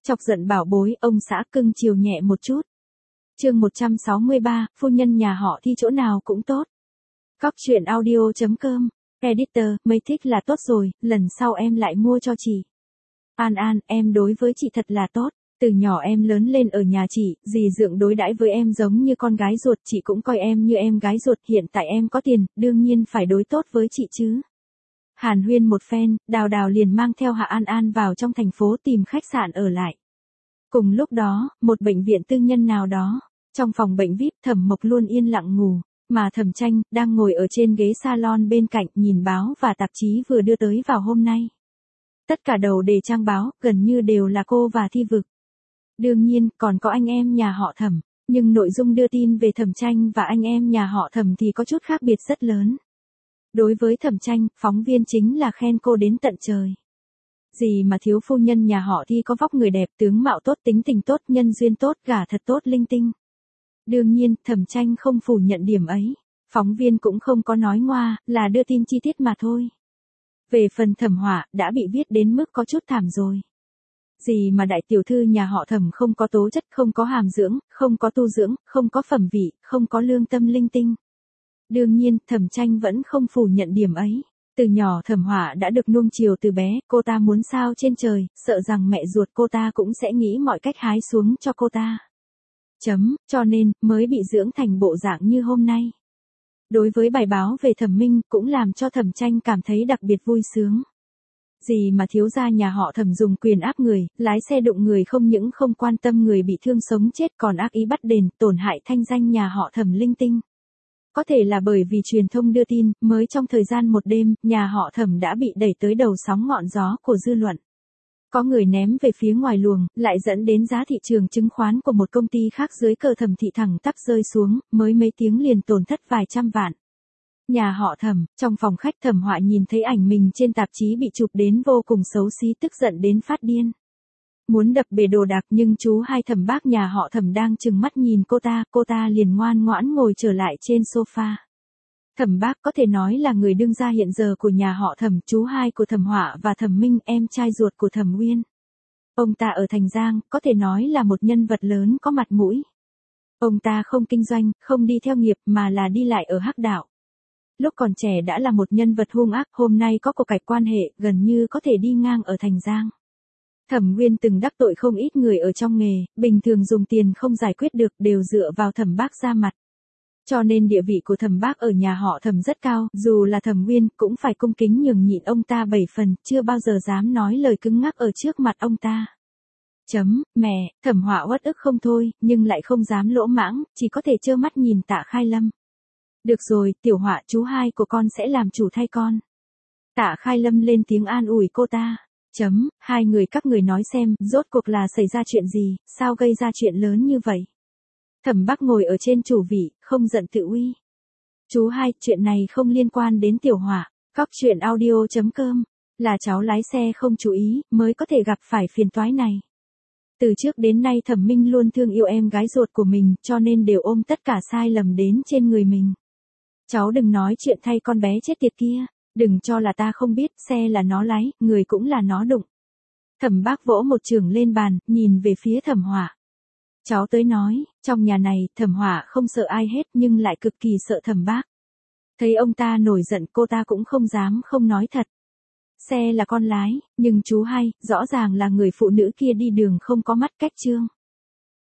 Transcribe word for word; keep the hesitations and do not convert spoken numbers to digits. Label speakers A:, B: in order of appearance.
A: Chọc giận bảo bối, ông xã cưng chiều nhẹ một chút. Chương một trăm sáu mươi ba, phu nhân nhà họ Thi chỗ nào cũng tốt. Cóc truyện audio chấm com. Editor, mấy thích là tốt rồi, lần sau em lại mua cho chị. An An, em đối với chị thật là tốt. Từ nhỏ em lớn lên ở nhà chị, dì dượng đối đãi với em giống như con gái ruột, chị cũng coi em như em gái ruột, hiện tại em có tiền, đương nhiên phải đối tốt với chị chứ. Hàn huyên một phen, Đào Đào liền mang theo Hạ An An vào trong thành phố tìm khách sạn ở lại. Cùng lúc đó, một bệnh viện tư nhân nào đó, trong phòng bệnh vi ai pi, Thẩm Mộc luôn yên lặng ngủ, mà Thẩm Tranh đang ngồi ở trên ghế salon bên cạnh nhìn báo và tạp chí vừa đưa tới vào hôm nay. Tất cả đầu đề trang báo, gần như đều là cô và Thi Vực. Đương nhiên, còn có anh em nhà họ Thẩm, nhưng nội dung đưa tin về Thẩm Tranh và anh em nhà họ Thẩm thì có chút khác biệt rất lớn. Đối với Thẩm Tranh, phóng viên chính là khen cô đến tận trời. Gì mà thiếu phu nhân nhà họ Thi có vóc người đẹp, tướng mạo tốt, tính tình tốt, nhân duyên tốt, gả thật tốt linh tinh. Đương nhiên, Thẩm Tranh không phủ nhận điểm ấy. Phóng viên cũng không có nói ngoa, là đưa tin chi tiết mà thôi. Về phần Thẩm Họa, đã bị viết đến mức có chút thảm rồi. Gì mà đại tiểu thư nhà họ Thẩm không có tố chất, không có hàm dưỡng, không có tu dưỡng, không có phẩm vị, không có lương tâm linh tinh. Đương nhiên, Thẩm Tranh vẫn không phủ nhận điểm ấy. Từ nhỏ Thẩm Họa đã được nuông chiều từ bé, cô ta muốn sao trên trời, sợ rằng mẹ ruột cô ta cũng sẽ nghĩ mọi cách hái xuống cho cô ta. Chấm, cho nên, mới bị dưỡng thành bộ dạng như hôm nay. Đối với bài báo về Thẩm Minh, cũng làm cho Thẩm Tranh cảm thấy đặc biệt vui sướng. Gì mà thiếu gia nhà họ Thẩm dùng quyền áp người, lái xe đụng người, không những không quan tâm người bị thương sống chết còn ác ý bắt đền, tổn hại thanh danh nhà họ Thẩm linh tinh. Có thể là bởi vì truyền thông đưa tin, mới trong thời gian một đêm, nhà họ Thẩm đã bị đẩy tới đầu sóng ngọn gió của dư luận. Có người ném về phía ngoài luồng, lại dẫn đến giá thị trường chứng khoán của một công ty khác dưới cờ Thẩm thị thẳng tắp rơi xuống, mới mấy tiếng liền tổn thất vài trăm vạn. Nhà họ Thẩm, trong phòng khách Thẩm Họa nhìn thấy ảnh mình trên tạp chí bị chụp đến vô cùng xấu xí, tức giận đến phát điên. Muốn đập bể đồ đạc, nhưng chú hai Thẩm Bác nhà họ Thẩm đang trừng mắt nhìn cô ta, cô ta liền ngoan ngoãn ngồi trở lại trên sofa. Thẩm Bác có thể nói là người đương gia hiện giờ của nhà họ Thẩm, chú hai của Thẩm Họa và Thẩm Minh, em trai ruột của Thẩm Uyên. Ông ta ở Thành Giang, có thể nói là một nhân vật lớn có mặt mũi. Ông ta không kinh doanh, không đi theo nghiệp mà là đi lại ở hắc đạo. Lúc còn trẻ đã là một nhân vật hung ác, hôm nay có cuộc cạch quan hệ, gần như có thể đi ngang ở Thành Giang. Thẩm Nguyên từng đắc tội không ít người ở trong nghề, bình thường dùng tiền không giải quyết được, đều dựa vào Thẩm Bác ra mặt. Cho nên địa vị của Thẩm Bác ở nhà họ Thẩm rất cao, dù là Thẩm Nguyên cũng phải cung kính nhường nhịn ông ta bảy phần, chưa bao giờ dám nói lời cứng ngắc ở trước mặt ông ta. Chấm, mẹ, Thẩm Họa uất ức không thôi, nhưng lại không dám lỗ mãng, chỉ có thể trơ mắt nhìn Tạ Khai Lâm. Được rồi, Tiểu Họa, chú hai của con sẽ làm chủ thay con. Tạ Khai Lâm lên tiếng an ủi cô ta. Chấm, hai người các người nói xem, rốt cuộc là xảy ra chuyện gì, sao gây ra chuyện lớn như vậy? Thẩm Bác ngồi ở trên chủ vị, không giận tự uy. Chú hai, chuyện này không liên quan đến Tiểu Họa. Cóc truyện audio chấm com, là cháu lái xe không chú ý, mới có thể gặp phải phiền toái này. Từ trước đến nay Thẩm Minh luôn thương yêu em gái ruột của mình, cho nên đều ôm tất cả sai lầm đến trên người mình. Cháu đừng nói chuyện thay con bé chết tiệt kia, đừng cho là ta không biết, xe là nó lái, người cũng là nó đụng. Thẩm Bác vỗ một chưởng lên bàn, nhìn về phía Thẩm Họa. Cháu tới nói, trong nhà này, Thẩm Họa không sợ ai hết nhưng lại cực kỳ sợ Thẩm Bác. Thấy ông ta nổi giận, cô ta cũng không dám không nói thật. Xe là con lái, nhưng chú hai, rõ ràng là người phụ nữ kia đi đường không có mắt cách trương.